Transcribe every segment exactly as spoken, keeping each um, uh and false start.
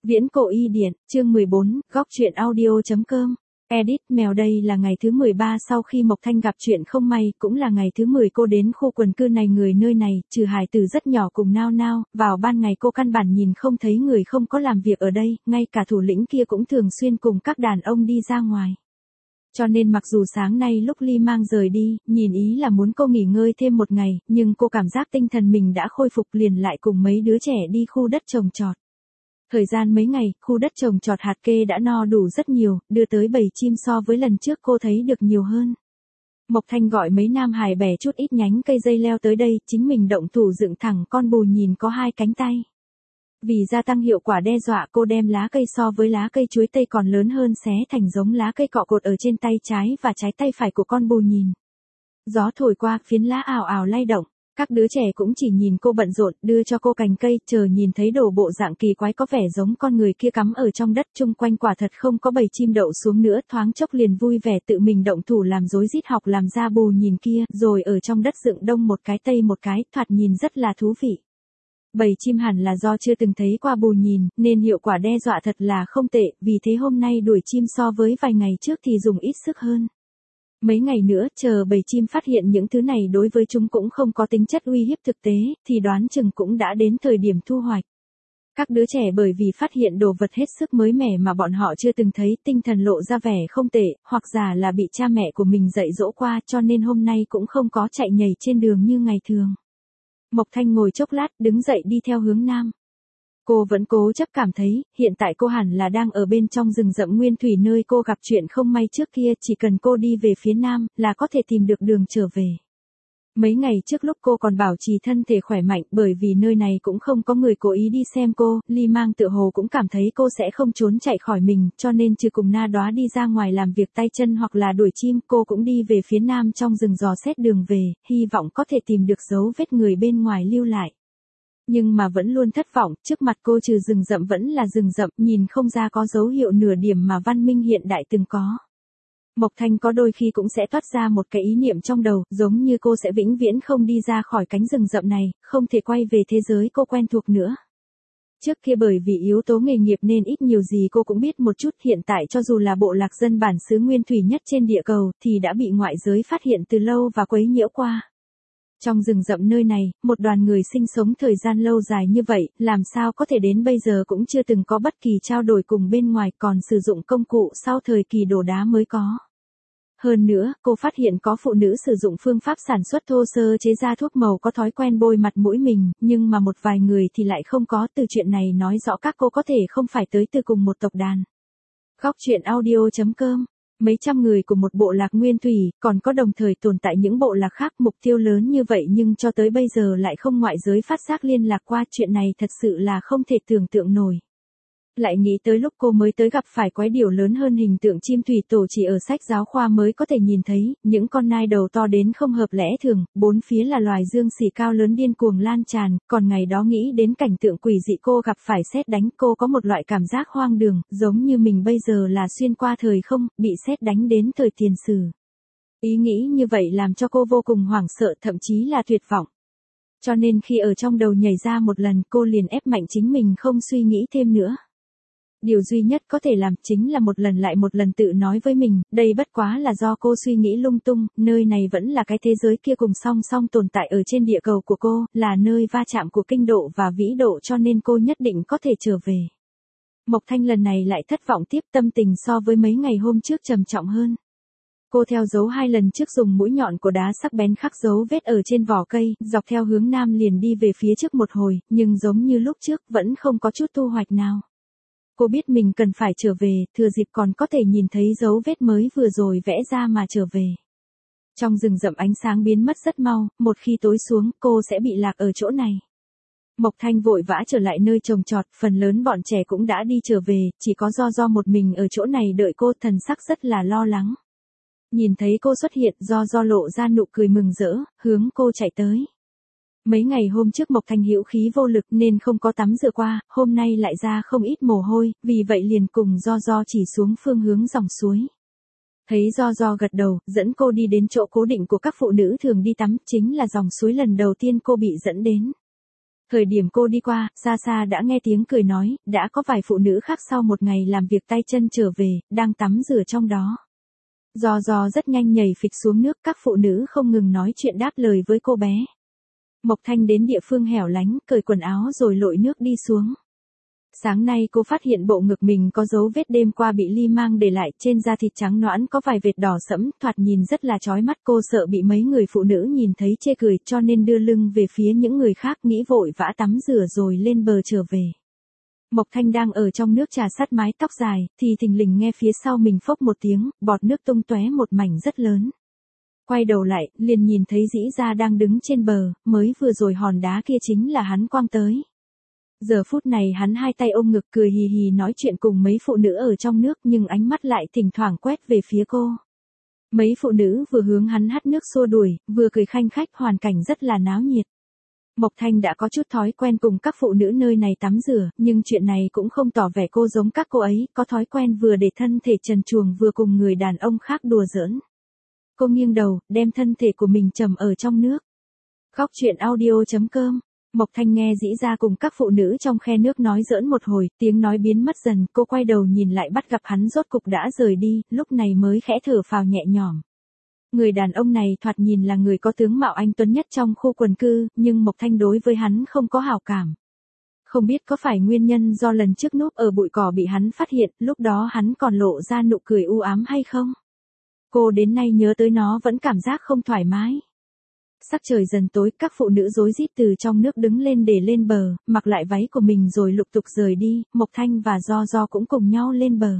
Viễn cổ y điển, chương mười bốn, góc truyện audio.com. Edit, mèo đây là ngày thứ mười ba sau khi Mộc Thanh gặp chuyện không may, cũng là ngày thứ mười cô đến khu quần cư này người nơi này, trừ hài tử rất nhỏ cùng Nao Nao, vào ban ngày cô căn bản nhìn không thấy người không có làm việc ở đây, ngay cả thủ lĩnh kia cũng thường xuyên cùng các đàn ông đi ra ngoài. Cho nên mặc dù sáng nay lúc Ly Mang rời đi, nhìn ý là muốn cô nghỉ ngơi thêm một ngày, nhưng cô cảm giác tinh thần mình đã khôi phục liền lại cùng mấy đứa trẻ đi khu đất trồng trọt. Thời gian mấy ngày, khu đất trồng trọt hạt kê đã no đủ rất nhiều, đưa tới bầy chim so với lần trước cô thấy được nhiều hơn. Mộc Thanh gọi mấy nam hài bẻ chút ít nhánh cây dây leo tới đây, chính mình động thủ dựng thẳng con bù nhìn có hai cánh tay. Vì gia tăng hiệu quả đe dọa cô đem lá cây so với lá cây chuối tây còn lớn hơn xé thành giống lá cây cọ cột ở trên tay trái và trái tay phải của con bù nhìn. Gió thổi qua phiến lá ào ào lay động. Các đứa trẻ cũng chỉ nhìn cô bận rộn, đưa cho cô cành cây, chờ nhìn thấy đồ bộ dạng kỳ quái có vẻ giống con người kia cắm ở trong đất, chung quanh quả thật không có bầy chim đậu xuống nữa, thoáng chốc liền vui vẻ tự mình động thủ làm rối rít học làm ra bù nhìn kia, rồi ở trong đất dựng đông một cái tây một cái, thoạt nhìn rất là thú vị. Bầy chim hẳn là do chưa từng thấy qua bù nhìn, nên hiệu quả đe dọa thật là không tệ, vì thế hôm nay đuổi chim so với vài ngày trước thì dùng ít sức hơn. Mấy ngày nữa, chờ bầy chim phát hiện những thứ này đối với chúng cũng không có tính chất uy hiếp thực tế, thì đoán chừng cũng đã đến thời điểm thu hoạch. Các đứa trẻ bởi vì phát hiện đồ vật hết sức mới mẻ mà bọn họ chưa từng thấy, tinh thần lộ ra vẻ không tệ, hoặc giả là bị cha mẹ của mình dạy dỗ qua cho nên hôm nay cũng không có chạy nhảy trên đường như ngày thường. Mộc Thanh ngồi chốc lát, đứng dậy đi theo hướng nam. Cô vẫn cố chấp cảm thấy, hiện tại cô hẳn là đang ở bên trong rừng rậm nguyên thủy nơi cô gặp chuyện không may trước kia, chỉ cần cô đi về phía nam, là có thể tìm được đường trở về. Mấy ngày trước lúc cô còn bảo trì thân thể khỏe mạnh, bởi vì nơi này cũng không có người cố ý đi xem cô, Ly Mang tự hồ cũng cảm thấy cô sẽ không trốn chạy khỏi mình, cho nên trừ cùng Na Đóa đi ra ngoài làm việc tay chân hoặc là đuổi chim, cô cũng đi về phía nam trong rừng dò xét đường về, hy vọng có thể tìm được dấu vết người bên ngoài lưu lại. Nhưng mà vẫn luôn thất vọng, trước mặt cô trừ rừng rậm vẫn là rừng rậm, nhìn không ra có dấu hiệu nửa điểm mà văn minh hiện đại từng có. Mộc Thanh có đôi khi cũng sẽ toát ra một cái ý niệm trong đầu, giống như cô sẽ vĩnh viễn không đi ra khỏi cánh rừng rậm này, không thể quay về thế giới cô quen thuộc nữa. Trước kia bởi vì yếu tố nghề nghiệp nên ít nhiều gì cô cũng biết một chút, hiện tại cho dù là bộ lạc dân bản xứ nguyên thủy nhất trên địa cầu, thì đã bị ngoại giới phát hiện từ lâu và quấy nhiễu qua. Trong rừng rậm nơi này, một đoàn người sinh sống thời gian lâu dài như vậy, làm sao có thể đến bây giờ cũng chưa từng có bất kỳ trao đổi cùng bên ngoài, còn sử dụng công cụ sau thời kỳ đổ đá mới có. Hơn nữa, cô phát hiện có phụ nữ sử dụng phương pháp sản xuất thô sơ chế ra thuốc màu có thói quen bôi mặt mũi mình, nhưng mà một vài người thì lại không có, từ chuyện này nói rõ các cô có thể không phải tới từ cùng một tộc đàn. Góc truyện audio.com. Mấy trăm người của một bộ lạc nguyên thủy, còn có đồng thời tồn tại những bộ lạc khác, mục tiêu lớn như vậy nhưng cho tới bây giờ lại không ngoại giới phát giác liên lạc qua, chuyện này thật sự là không thể tưởng tượng nổi. Lại nghĩ tới lúc cô mới tới gặp phải quái điểu lớn hơn hình tượng chim thủy tổ chỉ ở sách giáo khoa mới có thể nhìn thấy, những con nai đầu to đến không hợp lẽ thường, bốn phía là loài dương xỉ cao lớn điên cuồng lan tràn, còn ngày đó nghĩ đến cảnh tượng quỷ dị cô gặp phải sét đánh, cô có một loại cảm giác hoang đường, giống như mình bây giờ là xuyên qua thời không, bị sét đánh đến thời tiền sử. Ý nghĩ như vậy làm cho cô vô cùng hoảng sợ, thậm chí là tuyệt vọng. Cho nên khi ở trong đầu nhảy ra một lần, cô liền ép mạnh chính mình không suy nghĩ thêm nữa. Điều duy nhất có thể làm chính là một lần lại một lần tự nói với mình, đây bất quá là do cô suy nghĩ lung tung, nơi này vẫn là cái thế giới kia cùng song song tồn tại ở trên địa cầu của cô, là nơi va chạm của kinh độ và vĩ độ cho nên cô nhất định có thể trở về. Mộc Thanh lần này lại thất vọng tiếp, tâm tình so với mấy ngày hôm trước trầm trọng hơn. Cô theo dấu hai lần trước dùng mũi nhọn của đá sắc bén khắc dấu vết ở trên vỏ cây, dọc theo hướng nam liền đi về phía trước một hồi, nhưng giống như lúc trước vẫn không có chút thu hoạch nào. Cô biết mình cần phải trở về, thừa dịp còn có thể nhìn thấy dấu vết mới vừa rồi vẽ ra mà trở về. Trong rừng rậm ánh sáng biến mất rất mau, một khi tối xuống, cô sẽ bị lạc ở chỗ này. Mộc Thanh vội vã trở lại nơi trồng trọt, phần lớn bọn trẻ cũng đã đi trở về, chỉ có Do Do một mình ở chỗ này đợi cô, thần sắc rất là lo lắng. Nhìn thấy cô xuất hiện, Do Do lộ ra nụ cười mừng rỡ, hướng cô chạy tới. Mấy ngày hôm trước Mộc Thanh hữu khí vô lực nên không có tắm rửa qua, hôm nay lại ra không ít mồ hôi, vì vậy liền cùng Do Do chỉ xuống phương hướng dòng suối. Thấy Do Do gật đầu, dẫn cô đi đến chỗ cố định của các phụ nữ thường đi tắm, chính là dòng suối lần đầu tiên cô bị dẫn đến. Thời điểm cô đi qua, xa xa đã nghe tiếng cười nói, đã có vài phụ nữ khác sau một ngày làm việc tay chân trở về, đang tắm rửa trong đó. Giò giò rất nhanh nhảy phịch xuống nước, các phụ nữ không ngừng nói chuyện đáp lời với cô bé. Mộc Thanh đến địa phương hẻo lánh, cởi quần áo rồi lội nước đi xuống. Sáng nay cô phát hiện bộ ngực mình có dấu vết đêm qua bị Ly Mang để lại, trên da thịt trắng nõn có vài vệt đỏ sẫm, thoạt nhìn rất là chói mắt. Cô sợ bị mấy người phụ nữ nhìn thấy chê cười, cho nên đưa lưng về phía những người khác, nghĩ vội vã tắm rửa rồi lên bờ trở về. Mộc Thanh đang ở trong nước trà sát mái tóc dài, thì thình lình nghe phía sau mình phốc một tiếng, bọt nước tung tóe một mảnh rất lớn. Quay đầu lại, liền nhìn thấy Dĩ Gia đang đứng trên bờ, mới vừa rồi hòn đá kia chính là hắn quăng tới. Giờ phút này hắn hai tay ôm ngực cười hì hì nói chuyện cùng mấy phụ nữ ở trong nước, nhưng ánh mắt lại thỉnh thoảng quét về phía cô. Mấy phụ nữ vừa hướng hắn hắt nước xua đuổi, vừa cười khanh khách, hoàn cảnh rất là náo nhiệt. Mộc Thanh đã có chút thói quen cùng các phụ nữ nơi này tắm rửa, nhưng chuyện này cũng không tỏ vẻ cô giống các cô ấy, có thói quen vừa để thân thể trần truồng vừa cùng người đàn ông khác đùa giỡn. Cô nghiêng đầu, đem thân thể của mình trầm ở trong nước. Góc truyện audio chấm com. Mộc Thanh nghe Dĩ Gia cùng các phụ nữ trong khe nước nói giỡn một hồi, tiếng nói biến mất dần, cô quay đầu nhìn lại bắt gặp hắn rốt cục đã rời đi, lúc này mới khẽ thở phào nhẹ nhõm. Người đàn ông này thoạt nhìn là người có tướng mạo anh tuấn nhất trong khu quần cư, nhưng Mộc Thanh đối với hắn không có hảo cảm. Không biết có phải nguyên nhân do lần trước núp ở bụi cỏ bị hắn phát hiện, lúc đó hắn còn lộ ra nụ cười u ám hay không? Cô đến nay nhớ tới nó vẫn cảm giác không thoải mái. Sắc trời dần tối, các phụ nữ rối rít từ trong nước đứng lên để lên bờ, mặc lại váy của mình rồi lục tục rời đi, Mộc Thanh và Do Do cũng cùng nhau lên bờ.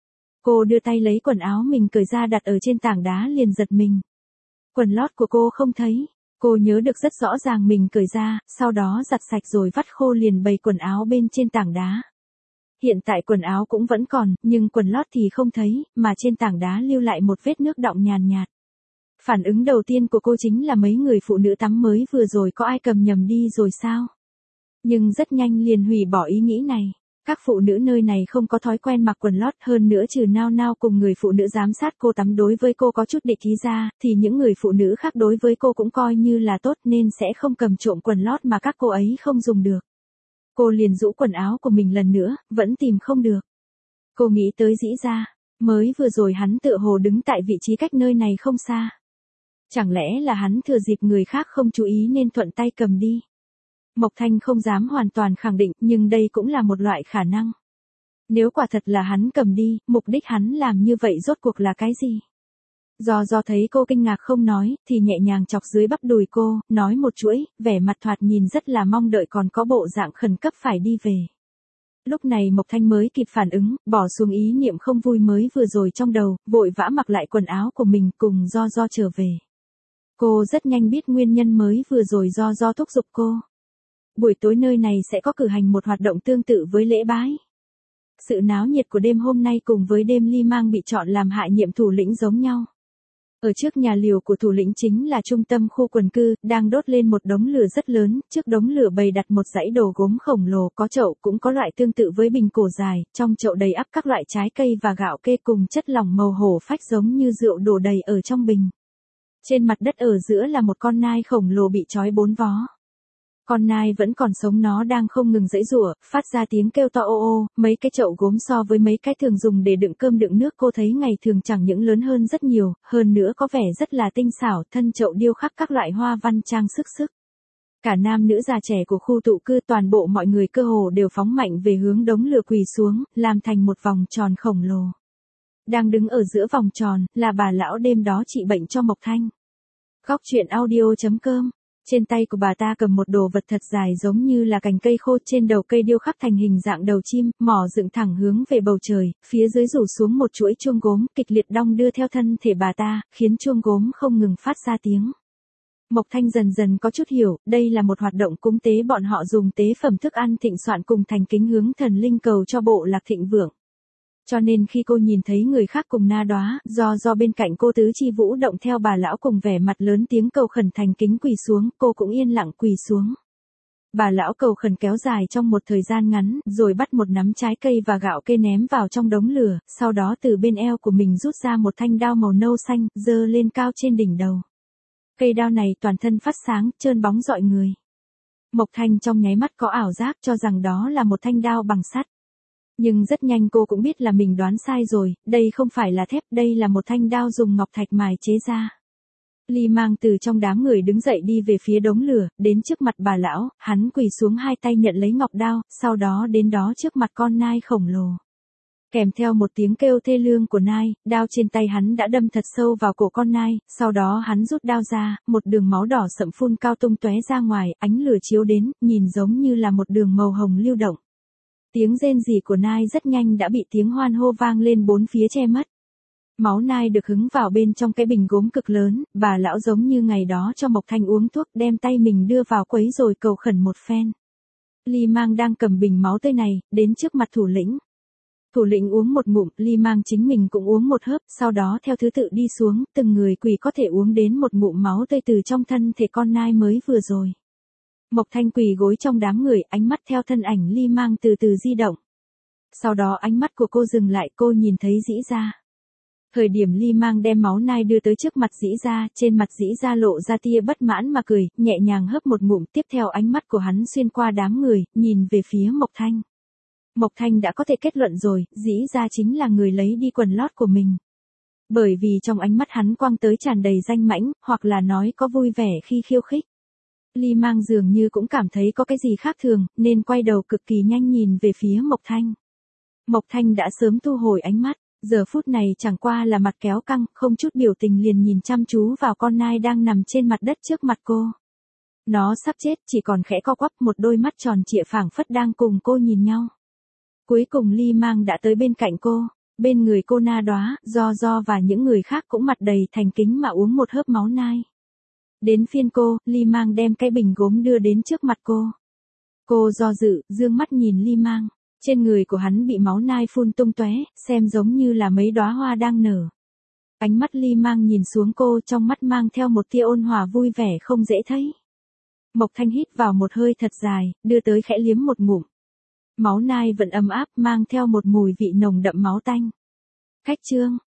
Cô đưa tay lấy quần áo mình cởi ra đặt ở trên tảng đá liền giật mình. Quần lót của cô không thấy, cô nhớ được rất rõ ràng mình cởi ra, sau đó giặt sạch rồi vắt khô liền bày quần áo bên trên tảng đá. Hiện tại quần áo cũng vẫn còn, nhưng quần lót thì không thấy, mà trên tảng đá lưu lại một vết nước đọng nhàn nhạt. Phản ứng đầu tiên của cô chính là mấy người phụ nữ tắm mới vừa rồi có ai cầm nhầm đi rồi sao? Nhưng rất nhanh liền hủy bỏ ý nghĩ này. Các phụ nữ nơi này không có thói quen mặc quần lót, hơn nữa trừ Nao Nao cùng người phụ nữ giám sát cô tắm đối với cô có chút địch ý ra, thì những người phụ nữ khác đối với cô cũng coi như là tốt nên sẽ không cầm trộm quần lót mà các cô ấy không dùng được. Cô liền rũ quần áo của mình lần nữa, vẫn tìm không được. Cô nghĩ tới Dĩ Gia, mới vừa rồi hắn tựa hồ đứng tại vị trí cách nơi này không xa. Chẳng lẽ là hắn thừa dịp người khác không chú ý nên thuận tay cầm đi? Mộc Thanh không dám hoàn toàn khẳng định, nhưng đây cũng là một loại khả năng. Nếu quả thật là hắn cầm đi, mục đích hắn làm như vậy rốt cuộc là cái gì? Do do thấy cô kinh ngạc không nói, thì nhẹ nhàng chọc dưới bắp đùi cô, nói một chuỗi, vẻ mặt thoạt nhìn rất là mong đợi còn có bộ dạng khẩn cấp phải đi về. Lúc này Mộc Thanh mới kịp phản ứng, bỏ xuống ý niệm không vui mới vừa rồi trong đầu, vội vã mặc lại quần áo của mình cùng Do Do trở về. Cô rất nhanh biết nguyên nhân mới vừa rồi Do Do thúc giục cô. Buổi tối nơi này sẽ có cử hành một hoạt động tương tự với lễ bái. Sự náo nhiệt của đêm hôm nay cùng với đêm Ly Mang bị chọn làm hạ nhiệm thủ lĩnh giống nhau. Ở trước nhà liều của thủ lĩnh chính là trung tâm khu quần cư, đang đốt lên một đống lửa rất lớn, trước đống lửa bày đặt một dãy đồ gốm khổng lồ, có chậu cũng có loại tương tự với bình cổ dài, trong chậu đầy ắp các loại trái cây và gạo kê cùng chất lỏng màu hổ phách giống như rượu đổ đầy ở trong bình. Trên mặt đất ở giữa là một con nai khổng lồ bị trói bốn vó. Con nai vẫn còn sống, nó đang không ngừng giãy giụa, phát ra tiếng kêu to ô ô, mấy cái chậu gốm so với mấy cái thường dùng để đựng cơm đựng nước cô thấy ngày thường chẳng những lớn hơn rất nhiều, hơn nữa có vẻ rất là tinh xảo, thân chậu điêu khắc các loại hoa văn trang sức sức. Cả nam nữ già trẻ của khu tụ cư toàn bộ mọi người cơ hồ đều phóng mạnh về hướng đống lửa quỳ xuống, làm thành một vòng tròn khổng lồ. Đang đứng ở giữa vòng tròn, là bà lão đêm đó trị bệnh cho Mộc Thanh. Góc truyện audio chấm com. Trên tay của bà ta cầm một đồ vật thật dài giống như là cành cây khô, trên đầu cây điêu khắc thành hình dạng đầu chim, mỏ dựng thẳng hướng về bầu trời, phía dưới rủ xuống một chuỗi chuông gốm, kịch liệt đong đưa theo thân thể bà ta, khiến chuông gốm không ngừng phát ra tiếng. Mộc Thanh dần dần có chút hiểu, đây là một hoạt động cúng tế, bọn họ dùng tế phẩm thức ăn thịnh soạn cùng thành kính hướng thần linh cầu cho bộ lạc thịnh vượng. Cho nên khi cô nhìn thấy người khác cùng Na Đóa, do do bên cạnh cô tứ chi vũ động theo bà lão cùng vẻ mặt lớn tiếng cầu khẩn thành kính quỳ xuống, cô cũng yên lặng quỳ xuống. Bà lão cầu khẩn kéo dài trong một thời gian ngắn, rồi bắt một nắm trái cây và gạo kê ném vào trong đống lửa, sau đó từ bên eo của mình rút ra một thanh đao màu nâu xanh, giơ lên cao trên đỉnh đầu. Cây đao này toàn thân phát sáng, trơn bóng rọi người. Mộc Thanh trong nháy mắt có ảo giác cho rằng đó là một thanh đao bằng sắt. Nhưng rất nhanh cô cũng biết là mình đoán sai rồi, đây không phải là thép, đây là một thanh đao dùng ngọc thạch mài chế ra. Ly Mang từ trong đám người đứng dậy đi về phía đống lửa, đến trước mặt bà lão, hắn quỳ xuống hai tay nhận lấy ngọc đao, sau đó đến đó trước mặt con nai khổng lồ. Kèm theo một tiếng kêu thê lương của nai, đao trên tay hắn đã đâm thật sâu vào cổ con nai, sau đó hắn rút đao ra, một đường máu đỏ sậm phun cao tung tóe ra ngoài, ánh lửa chiếu đến, nhìn giống như là một đường màu hồng lưu động. Tiếng rên rỉ của nai rất nhanh đã bị tiếng hoan hô vang lên bốn phía che mất. Máu nai được hứng vào bên trong cái bình gốm cực lớn, bà lão giống như ngày đó cho Mộc Thanh uống thuốc, đem tay mình đưa vào quấy rồi cầu khẩn một phen. Ly Mang đang cầm bình máu tươi này, đến trước mặt thủ lĩnh. Thủ lĩnh uống một ngụm, Ly Mang chính mình cũng uống một hớp, sau đó theo thứ tự đi xuống, từng người quỳ có thể uống đến một ngụm máu tươi từ trong thân thể con nai mới vừa rồi. Mộc Thanh quỳ gối trong đám người, ánh mắt theo thân ảnh Ly Mang từ từ di động. Sau đó ánh mắt của cô dừng lại, cô nhìn thấy Dĩ Gia. Thời điểm Ly Mang đem máu nai đưa tới trước mặt Dĩ Gia, trên mặt Dĩ Gia lộ ra tia bất mãn mà cười, nhẹ nhàng hớp một ngụm, tiếp theo ánh mắt của hắn xuyên qua đám người, nhìn về phía Mộc Thanh. Mộc Thanh đã có thể kết luận rồi, Dĩ Gia chính là người lấy đi quần lót của mình. Bởi vì trong ánh mắt hắn quang tới tràn đầy danh mãnh, hoặc là nói có vui vẻ khi khiêu khích. Ly Mang dường như cũng cảm thấy có cái gì khác thường, nên quay đầu cực kỳ nhanh nhìn về phía Mộc Thanh. Mộc Thanh đã sớm thu hồi ánh mắt, giờ phút này chẳng qua là mặt kéo căng, không chút biểu tình liền nhìn chăm chú vào con nai đang nằm trên mặt đất trước mặt cô. Nó sắp chết, chỉ còn khẽ co quắp, một đôi mắt tròn trịa phảng phất đang cùng cô nhìn nhau. Cuối cùng Ly Mang đã tới bên cạnh cô, bên người cô Na Đóa, Do Do và những người khác cũng mặt đầy thành kính mà uống một hớp máu nai. Đến phiên cô, Ly Mang đem cái bình gốm đưa đến trước mặt cô. Cô do dự, dương mắt nhìn Ly Mang, trên người của hắn bị máu nai phun tung tóe, xem giống như là mấy đóa hoa đang nở. Ánh mắt Ly Mang nhìn xuống cô, trong mắt mang theo một tia ôn hòa vui vẻ không dễ thấy. Mộc Thanh hít vào một hơi thật dài, đưa tới khẽ liếm một ngụm. Máu nai vẫn ấm áp, mang theo một mùi vị nồng đậm máu tanh. Khách trương,